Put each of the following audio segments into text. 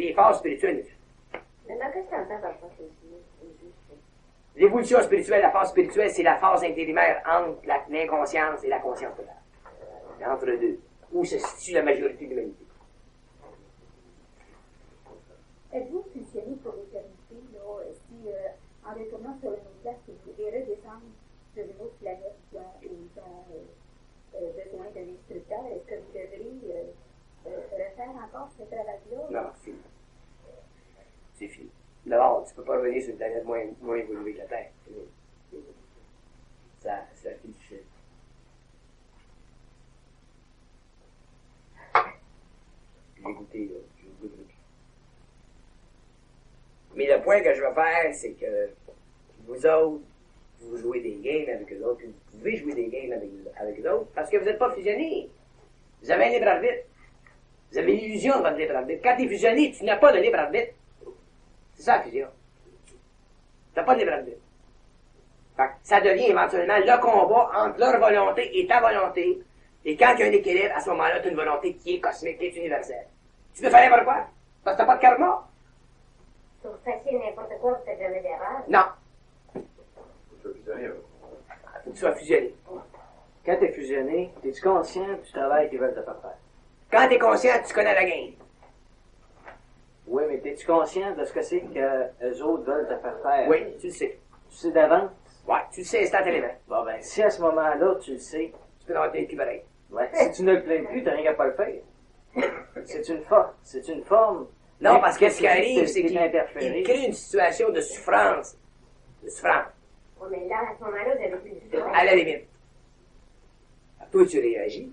des phases spirituelles. Mais dans quel sens ça va pas L'évolution spirituelle, la phase spirituelle, c'est la phase intérimaire entre l'inconscience et la conscience totale. C'est entre les deux, où se situe la majorité de l'humanité. Êtes-vous fusionné pour l'éternité, là, si en retournant sur une autre place, vous verrez descendre sur une autre planète qui ont besoin d'un instructeur, est-ce que vous devrez refaire encore ce travail-là? Non, c'est fini. C'est fini. D'abord, tu ne peux pas revenir sur une planète moins évoluée que la Terre. Ça finit du fait. J'ai goûté, là. Je ne goûterai plus. Mais le point que je veux faire, c'est que vous autres, vous jouez des games avec eux autres, puis vous pouvez jouer des games avec eux autres, parce que vous n'êtes pas fusionnés. Vous avez un libre arbitre. Vous avez l'illusion de votre libre arbitre. Quand tu es fusionné, tu n'as pas de libre arbitre. C'est ça la fusion. Tu n'as pas de libre arbitre. Fait que ça devient éventuellement le combat entre leur volonté et ta volonté. Et quand il y a un équilibre, à ce moment-là, tu as une volonté qui est cosmique, qui est universelle. Tu peux faire n'importe quoi, parce que tu n'as pas de karma. Si vous fassiez n'importe quoi, vous faites jamais d'erreur? Non. Faut que tu sois fusionné, là. Faut que tu sois fusionné. Quand tu es fusionné, es-tu conscient du travail qu'ils veulent te faire faire? Quand tu es conscient, tu connais la game. Oui, mais es-tu conscient de ce que c'est que eux autres veulent te faire faire? Oui, tu le sais. Tu sais d'avance? Ouais, tu le sais instantanément. Bon, ben, si à ce moment-là, tu le sais, Tu peux t'en tenir plus pareil. ouais, si tu ne le plains plus, t'as rien qu'à pas le faire. C'est une forme. Non, parce que ce qui arrive, c'est qu'il interféré. crée une situation de souffrance. De souffrance. Oui, mais là, à ce moment-là, vous avez plus de souffrance. À la limite. Toi, tu réagis.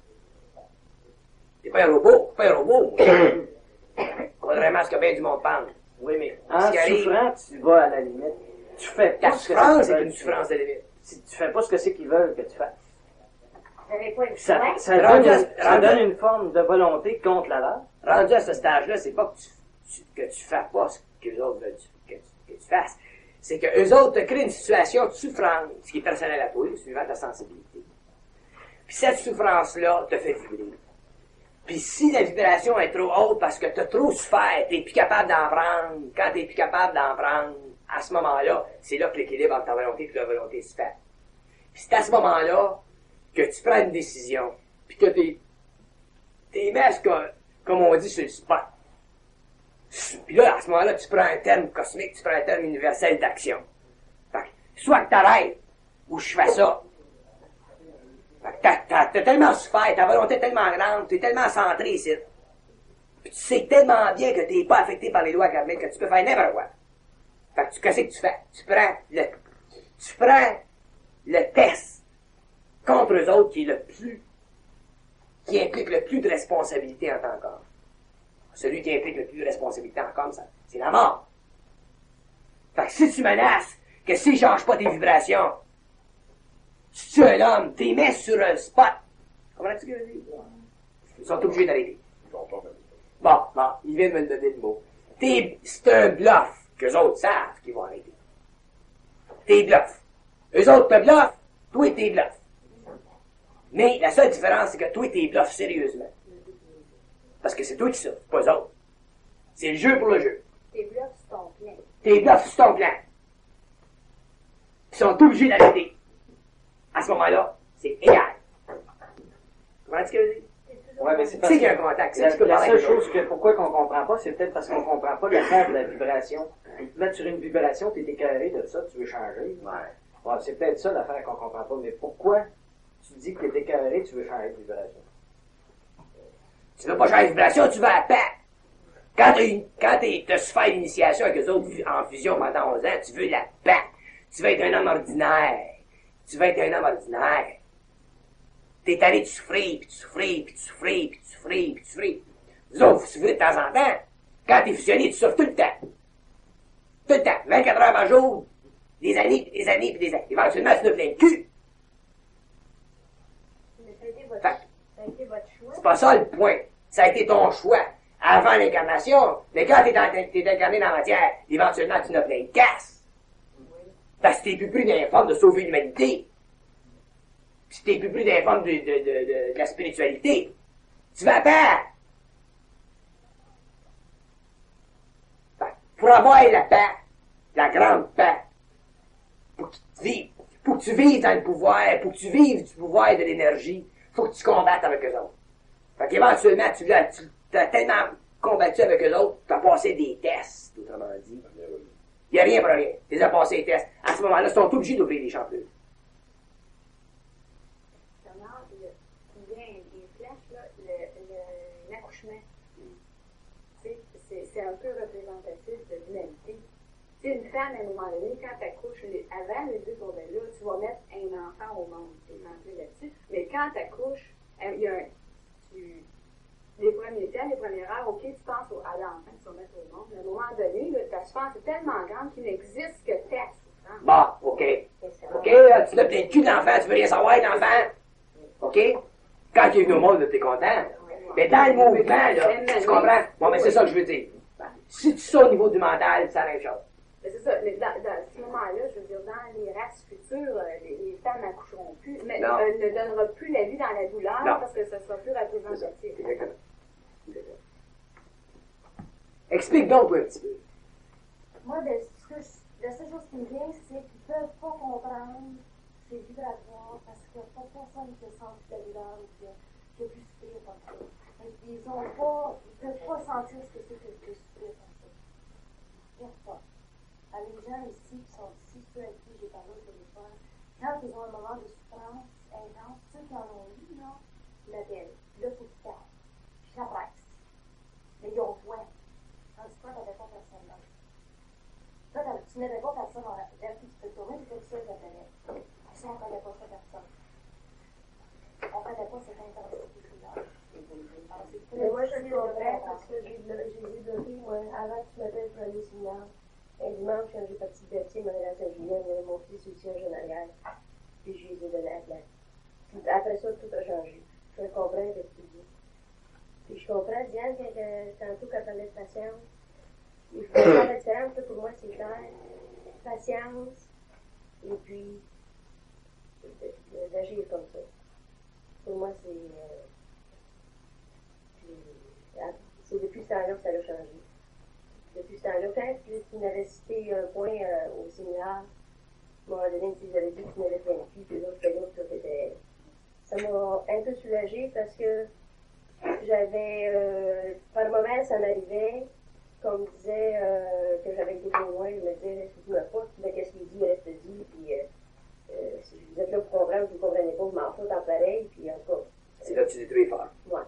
T'es pas un robot. Pas un robot, moi. Contrairement à ce que bien du monde pense. Oui, mais Ce en qui arrive- souffrant, tu vas à la limite. Tu fais pas Ta ce que souffrance c'est est qu'ils une veulent. souffrance de limite. Si tu fais pas ce que c'est qu'ils veulent que tu fasses. Vous n'avez pas le Ça, choix. ça Rendu à- donne, ça rendu- donne une forme de volonté contre la leur. Rendu à ce stage-là, c'est pas que tu fasses pas ce que les autres veulent que tu fasses. C'est que eux autres te créent une situation de souffrance, qui est personnelle à toi, suivant ta sensibilité. Puis cette souffrance-là te fait vibrer. Puis si la vibration est trop haute parce que tu as trop souffert, tu n'es plus capable d'en prendre, quand tu n'es plus capable d'en prendre, à ce moment-là, c'est là que l'équilibre entre ta volonté et la volonté se fait. Puis c'est à ce moment-là que tu prends une décision, puis que t'es messes comme on dit sur le spot. Puis là, à ce moment-là, tu prends un terme cosmique, tu prends un terme universel d'action. Fait que, soit que t'arrêtes, ou je fais ça. Fait que t'as tellement souffert, ta volonté est tellement grande, t'es tellement centré ici. Puis tu sais tellement bien que t'es pas affecté par les lois karmiques que tu peux faire n'importe quoi. Fait que qu'est-ce que tu fais? Tu prends le test contre eux autres qui implique le plus de responsabilité en tant qu'homme. Celui qui implique le plus de responsabilité en comme ça, c'est la mort. Fait que si tu menaces que s'ils ne changent pas tes vibrations, si tu es l'homme, t'es mets sur un spot. Comprends-tu ce que je veux dire? Ils sont obligés d'arrêter. Bon, ils viennent me donner le mot. C'est un bluff qu'eux autres savent qu'ils vont arrêter. T'es bluff. Eux autres te bluffent, toi t'es bluff. Mais la seule différence, c'est que toi t'es bluff sérieusement. Parce que c'est toi qui souffres, pas eux autres. C'est le jeu pour le jeu. Tes bluffs sont pleins. Tes bluffs sur ton plan. Ils sont obligés d'arrêter. À ce moment-là, c'est égal. Comprends-tu ce que je veux dire? Ouais, mais c'est Tu parce sais qu'il y a un que contact. la, Tu peux la parler seule avec eux. chose que pourquoi qu'on comprend pas, c'est peut-être parce qu'on comprend pas l'affaire de la vibration. Ils te mettent sur une vibration, t'es écœuré de ça, tu veux changer. Ouais, c'est peut-être ça l'affaire qu'on comprend pas. Mais pourquoi tu dis que t'es écœuré, tu veux changer de vibration? Tu veux pas changer de vibration, tu vas à paix. Quand t'as su faire l'initiation avec eux autres en fusion pendant 11 ans, tu veux la paix. Tu veux être un homme ordinaire. Tu veux être un homme ordinaire. T'es allé de souffrir, puis de souffrir, puis de souffrir, puis de souffrir, puis de souffrir. Vous autres, vous souffrez de temps en temps. Quand t'es fusionné, tu souffres tout le temps. Tout le temps. 24 heures par jour. Des années, puis des années, puis des années. Éventuellement, tu n'as plein de cul. Mais ça a été Fait ça a été votre choix. c'est pas ça le point. Ça a été ton choix avant l'incarnation. Mais quand t'es incarné dans la matière, éventuellement, tu n'as plein de casse. Parce que t'es plus dans la forme de sauver l'humanité. Puis t'es plus dans la forme de la spiritualité. Tu vas pas. pour avoir la paix, la grande paix, pour que tu vives dans le pouvoir, pour que tu vives du pouvoir et de l'énergie, faut que tu combattes avec eux autres. Fait qu'éventuellement, tu as tellement combattu avec eux autres, tu as passé des tests, autrement dit. Il n'y a rien pour rien. Tu as passé les tests. À ce moment-là, ils sont obligés d'ouvrir les chanteuses. Il vient des flèches, là, l'accouchement. C'est un peu représentatif de l'humanité. Si une femme, à un moment donné, quand tu accouches, avant les 2 tournées-là, tu vas mettre un enfant au monde. C'est centré là-dessus. Mais quand tu accouches, il y a les premiers temps, les premières heures, OK, tu penses à l'enfant que tu vas mettre au monde. À un moment donné, là, ta souffrance est tellement grande qu'il n'existe que ta souffrance. Bon, OK. OK, tu l'as plein de cul de l'enfant, tu veux rien savoir de l'enfant. OK? Quand il est venu au monde, t'es content. Mais dans le mouvement, là, tu comprends? Bon, mais c'est ça que je veux dire. Si tu sais au niveau du mental, c'est la même chose. Mais c'est ça, mais dans ce moment-là, je veux dire, dans les races futures, les femmes n'accoucheront plus, mais ne donneront plus la vie dans la douleur parce que ça sera plus représentatif. Exactement. Explique donc un petit peu. Moi, la seule chose qui me vient, c'est qu'ils ne peuvent pas comprendre ces vibratoires parce que pas personne ne sent la douleur ou que je peux souffrir comme ça. Ils ne peuvent pas sentir ce que c'est que je peux souffrir comme ça. Ils ne peuvent pas. Les gens ici qui sont ici, ceux avec qui j'ai parlé au téléphone, quand ils ont un moment de souffrance intense, ceux qui en ont eu, là, ils l'appellent. Là, il faut qu'ils parlent. Puis ça presse. Mais ils ont soin. Tandis que toi, tu n'avais pas personne là. Toi, tu n'avais pas personne vers qui tu peux tourner, tu étais le seul à t'aider. Ça, on ne connaît pas ça personne. On ne connaît pas cette intensité-là. Mais moi, je comprends parce que j'ai développé, moi, avant que tu m'appelles pour aller au séminaire. Un dimanche, quand j'ai parti de Berthier, mon à Saint-Julien, il y avait mon fils aussi un jeune arrière. Puis je lui ai donné la place. Après ça, tout a changé. Je comprends ce que tu dis. Puis je comprends, Diane, tantôt quand elle parlait de patience, il faut faire la différence, pour moi, c'est clair. Patience, et puis d'agir comme ça. Pour moi, c'est depuis ce temps-là que ça a changé. Depuis ce temps-là, quand tu m'avais cité un point au séminaire, à un moment donné, tu avais dit que tu m'avais vaincu, puis l'autre, ça m'a un peu soulagée parce que j'avais, par moments, ça m'arrivait, qu'on me disait que j'avais été trop loin, je me disais, excuse-moi pas, mais qu'est-ce qu'il dit, reste dit, puis si vous êtes là pour comprendre, vous ne comprenez pas, vous m'en foutez en pareil, puis en tout cas. C'est là que tu détruis fort. Ouais.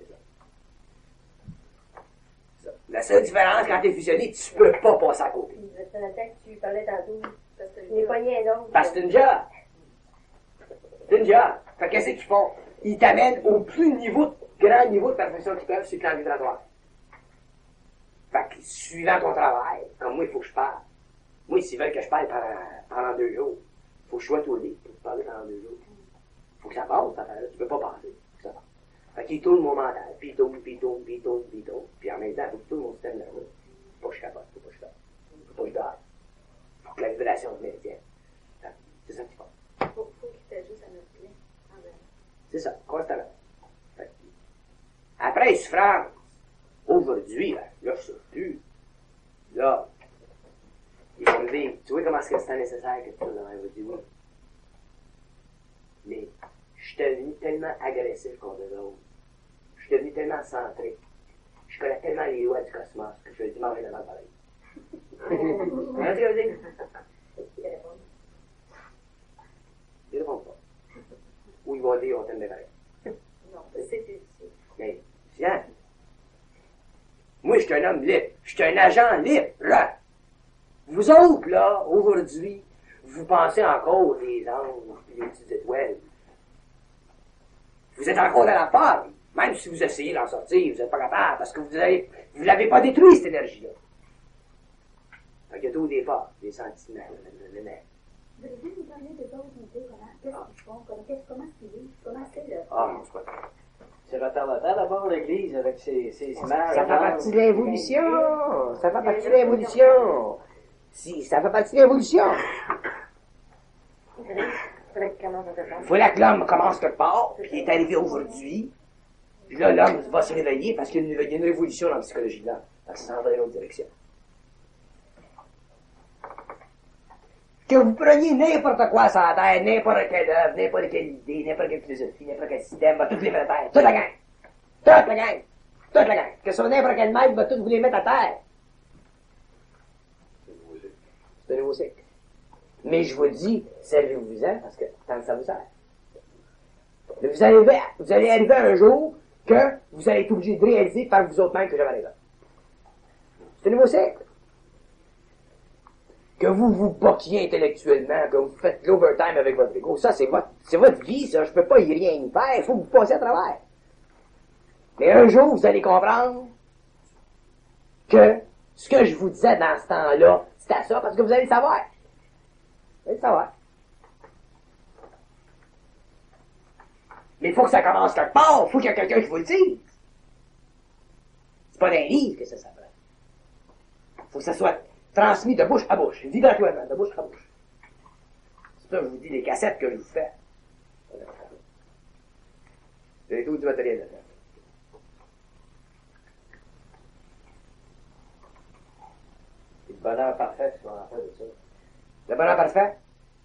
La seule différence quand tu es fusionné, tu peux pas passer à côté. C'est dans le temps que tu parlais tantôt, les poignets d'ongles. Parce que c'est une job. C'est une job. Fait qu'est-ce qu'ils font? Ils t'amènent au plus grand niveau de perfection qu'ils peuvent sur le plan vibratoire. Fait que, suivant ton travail, comme moi, il faut que je parle. Moi, s'ils veulent que je parle pendant 2 jours, il faut que je sois au lit pour parler pendant 2 jours. Il faut que ça passe, cette affaire-là. Tu peux pas passer. Faut que ça passe. Fait qu'il tourne mon mental, puis il tourne, puis il tourne, puis il tourne, puis il tourne. Puis en même temps, il faut que tout mon système nerveux. Faut pas que je capote, faut pas que je dors. Faut pas que je dors. Faut que la vibration se maintienne. C'est ça qu'il faut. Faut qu'il s'ajuste à notre plan. C'est ça, constamment. Fait que, après les souffrances, aujourd'hui, là, je souffre plus. Là, ils vont me dire, tu vois comment est-ce que c'est nécessaire que tu sois dans la vie? Oui. Mais, je suis devenu tellement agressif contre eux autres. Je suis devenu tellement centré. Je connais tellement les lois du cosmos que je vais manger dans pareil. Comment tu veux dire? Ils répondent pas. Ou ils vont dire on t'aime bien pareil. Non, c'est difficile. Mais, tiens. Moi, je suis un homme libre. Je suis un agent libre. Vous autres, là, aujourd'hui, vous pensez encore des anges et des petites étoiles. Vous êtes encore dans la peur. Même si vous essayez d'en sortir, vous n'êtes pas capable parce que vous l'avez pas détruit, cette énergie-là. Fait qu'il y a tout des peurs, des sentiments, le nerf. Voulez-vous nous parler de d'autres idées? Qu'est-ce qu'ils font? Comment est-ce qu'ils vivent? Comment c'est le... Ah, c'est pas C'est retardataire d'abord l'église avec ses images. Ça fait partie de l'évolution. Ça fait partie de l'évolution. Si, ça fait partie de l'évolution. Il faut que l'homme commence quelque part, puis il est arrivé aujourd'hui. Puis là, l'homme va se réveiller parce qu'il y a une révolution dans la psychologie de l'homme. Parce que ça s'en va dans l'autre direction. que vous preniez n'importe quoi sur la terre, n'importe quelle œuvre, n'importe quelle idée, n'importe quelle philosophie, n'importe quel système, va toutes les mettre à terre. Toute la gang. Toute la gang. Toute la gang. Que sur n'importe quel maître, va toutes vous les mettre à terre. C'est un nouveau cycle. Mais je vous dis, servez-vous-en, parce que tant que ça vous sert. Mais vous allez arriver un jour que vous allez être obligé de réaliser par vous autres mêmes que j'avais raison. C'est un nouveau cycle. Que vous vous bottiez intellectuellement, que vous faites l'overtime avec votre ego, ça c'est votre vie, ça, je peux pas y rien y faire, il faut que vous passiez à travers. Mais un jour, vous allez comprendre que ce que je vous disais dans ce temps-là, c'était ça, parce que vous allez le savoir. Vous allez le savoir. Mais il faut que ça commence quelque part, il faut qu'il y ait quelqu'un qui vous le dise. C'est pas dans un livre que ça s'apprend. Il faut que ça soit transmis de bouche à bouche, vibratuellement, de bouche à bouche. C'est ça que je vous dis, les cassettes que je vous fais. Vous avez tout du matériel là-dedans. C'est le bonheur parfait, ce qu'on en fait de ça. Le bonheur parfait?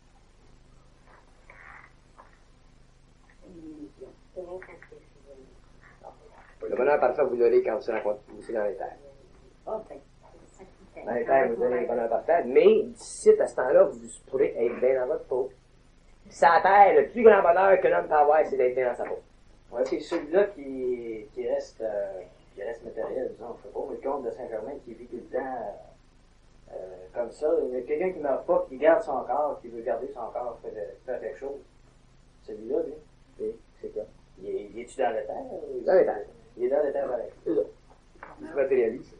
Le bonheur parfait, vous l'aurez quand vous serez dans les terres. Dans les terres, vous aurez le bonheur parfait, mais d'ici à ce temps-là, vous pourrez être bien dans votre peau. Puis sur la terre, le plus grand bonheur que l'homme peut avoir, c'est d'être bien dans sa peau. Ouais, c'est celui-là qui reste matériel, disons. Je ne fais pas le compte de Saint-Germain qui vit tout le temps comme ça. Il y a quelqu'un qui ne meurt pas, qui garde son corps, qui veut garder son corps, faire quelque chose. Celui-là, lui. Oui, c'est quoi? Il est-tu dans le terre? Dans les terres. Il est dans le terre, pareil. C'est ça. C'est matérialiste.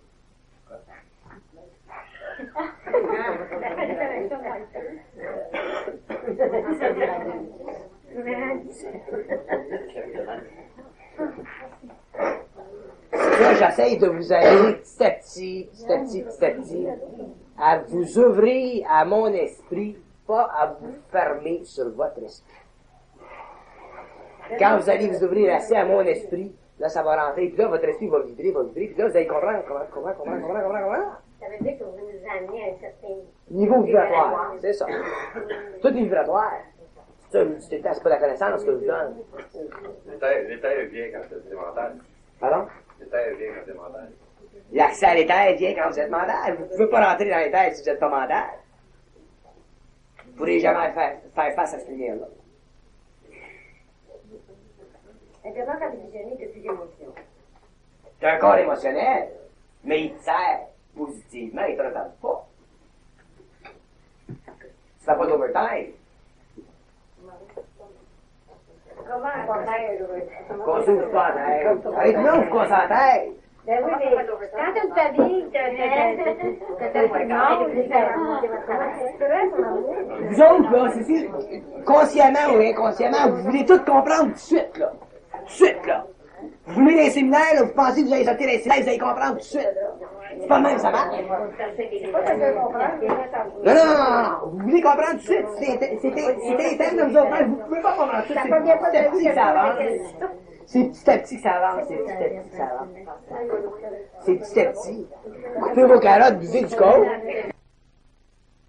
Là, j'essaye de vous aider petit à petit, à vous ouvrir à mon esprit, pas à vous fermer sur votre esprit. Quand vous allez vous ouvrir assez à mon esprit, là, ça va rentrer, puis là, votre esprit va vibrer, puis là, vous allez comprendre. Ça veut dire que vous nous amenez à un certain Niveau vibratoire, c'est ça. Tout est vibratoire. C'est pas la connaissance que je vous donne. L'éther vient quand c'est mental. Pardon? L'éther vient quand c'est mental. L'accès à l'éther vient quand vous êtes mental. Vous ne pouvez pas rentrer dans l'éther si vous n'êtes pas mental. Vous ne pourrez jamais faire face à cette lumière-là. Un corps conditionné de plus d'émotions. C'est un corps émotionnel, mais il te sert positivement, il ne te retarde pas. Tu ne fais pas d'overtime. Comment on fait Consume pas la tête. Arrête-nous, on se concentre à la tête. Ben oui, mais quand t'as une famille, t'as tout le monde, Vous autres, là, c'est consciemment ou inconsciemment, vous voulez tout comprendre tout de suite, là. Tout de suite, là. Vous venez dans les séminaires, là, vous pensez que vous allez sortir dans les séminaires, vous allez comprendre tout de suite. C'est pas le même, ça marche. Non. Vous voulez comprendre tout de suite. C'est interne de vous autres. Vous pouvez pas comprendre tout de suite. C'est petit à petit que ça avance. C'est petit à petit que ça avance. C'est petit à petit. Coupez vos carottes, buvez du coke.